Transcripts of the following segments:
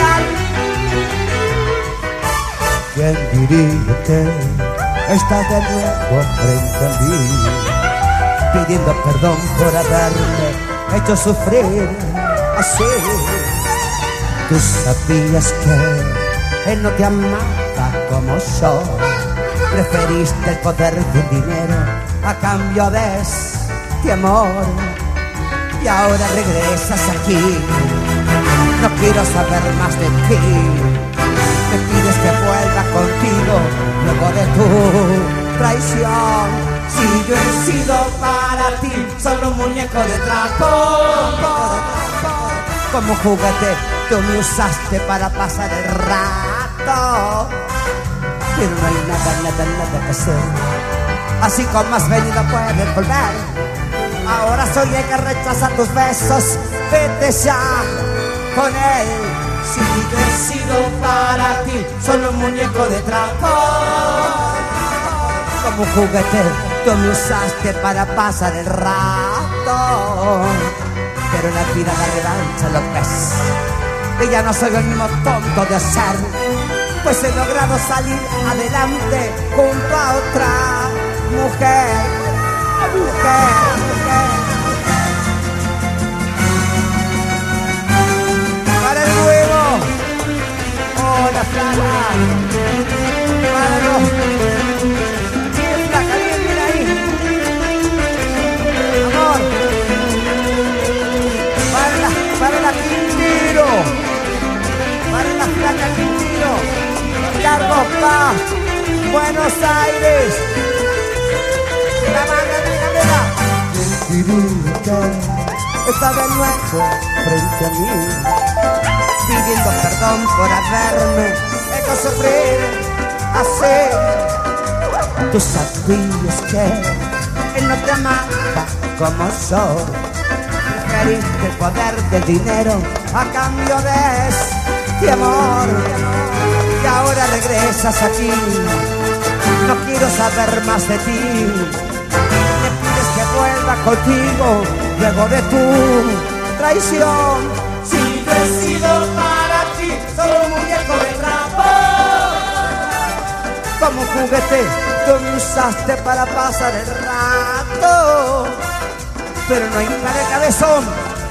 especial. ¿Quién diría que estás de nuevo frente a mí, pidiendo perdón por haberme hecho sufrir así? Tú sabías que él no te amaba como yo, preferiste el poder del dinero a cambio de este amor, y ahora regresas aquí. No quiero saber más de ti. Me pides que vuelva contigo luego de tu traición. Si yo he sido para ti solo un muñeco de trapo, como juguete tú me usaste para pasar el rato, pero no hay nada que hacer. Así como has venido puedes volver. Ahora soy el que rechaza tus besos. Vete ya con él. Si yo he sido para ti solo un muñeco de trapo, como juguete tú me usaste para pasar el rato, pero en la vida la revancha lo ves. Y ya no soy el mismo tonto de hacer, pues he logrado salir adelante junto a otra mujer. Para el nuevo. Hola, flaca. Para los. Bien, flaca, bien ahí. Amor. Para la Quintero. Para la flaca Quintero. Carlos Paz, Buenos Aires. La manga de cadera. Está de nuevo frente a mí, pidiendo perdón por haberme hecho sufrir así. Tú sabías que él no te amaba como yo, preferiste el poder del dinero a cambio de este amor, y ahora regresas aquí. No quiero saber más de ti. Me pides que vuelva contigo luego de tu traición. Si yo he sido para ti solo un muñeco de trapo, como juguete tú me usaste para pasar el rato, pero no hay nada, cabezón.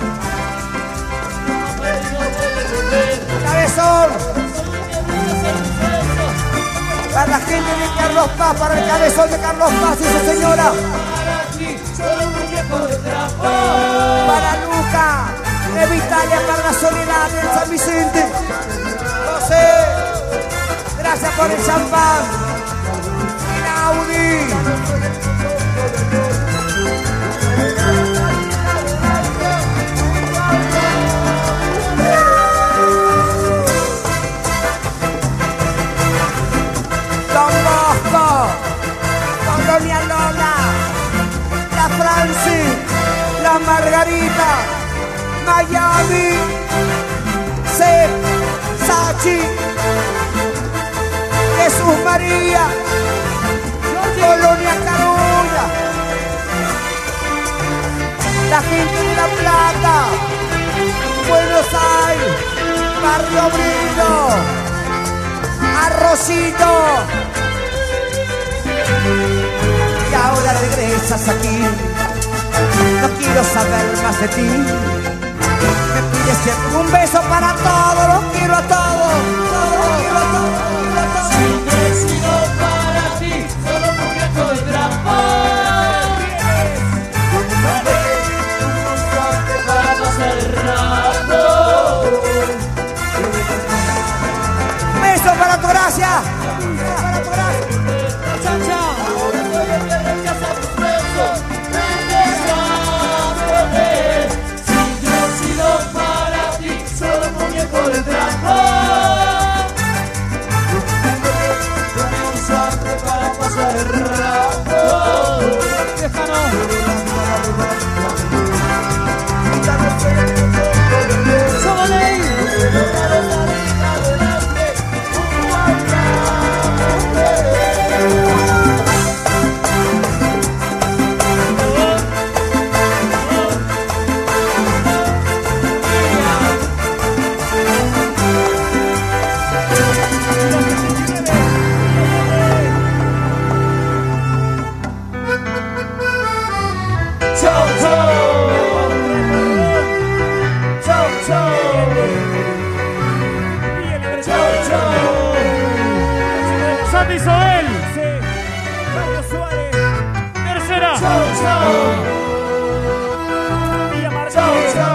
Cabezón. Para la gente de Carlos Paz, para el cabezón de Carlos Paz y su señora. Para Luca, de Italia, para la Soledad de San Vicente. José, gracias por el champán. Inaudi. Don Bosco, Don Doña Lola, la Francis, la Margarita, Miami, Sachi, Jesús María, Colonia Carulla, la gente de La Plata, Buenos Aires, Barrio Obrero, Arrocito. Y ahora regresas aquí. No quiero saber más de ti. Me pides siempre un beso para todos. Los quiero a todos. Los quiero a todos. Siempre he sido para ti solo un muñeco de trapo. Para pasar el rato. Beso para tu gracia. Para tu gracia. Chao, chao. Ahora soy el que rechaza tus besos. Si yo he sido para ti solo un muñeco de trapo, no usarte para pasar el rato. Déjanos. Somos ley. chau. Sandy Sobel. Sí. Carlos Suárez. Tercera. Chau, chau. Villa Martín. Chau, chau.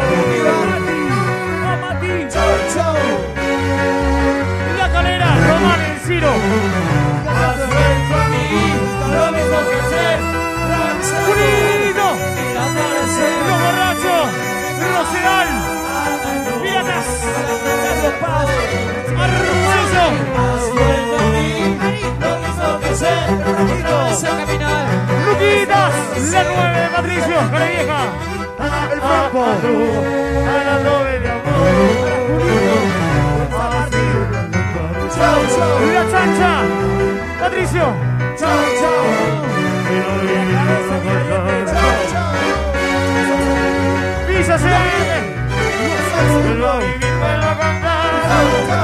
Mati. Chau, chau. La Calera. Román El Ciro. Has vuelto a mí, lo mismo que ayer. Unito. Y aparece. Los Borrachos. Rosedal. Piratas. Carlos Paz. Arroyo. Has vuelto a mí, lo mismo que ayer. Y aparece a caminar. Luquitas. La 9 de Patricio. Calevieja. El Franco. A la 9 de amor. Chau, chau. La Chancha. Patricio. Chau, chau. Chau, chau. Villa CM. Chau, chau.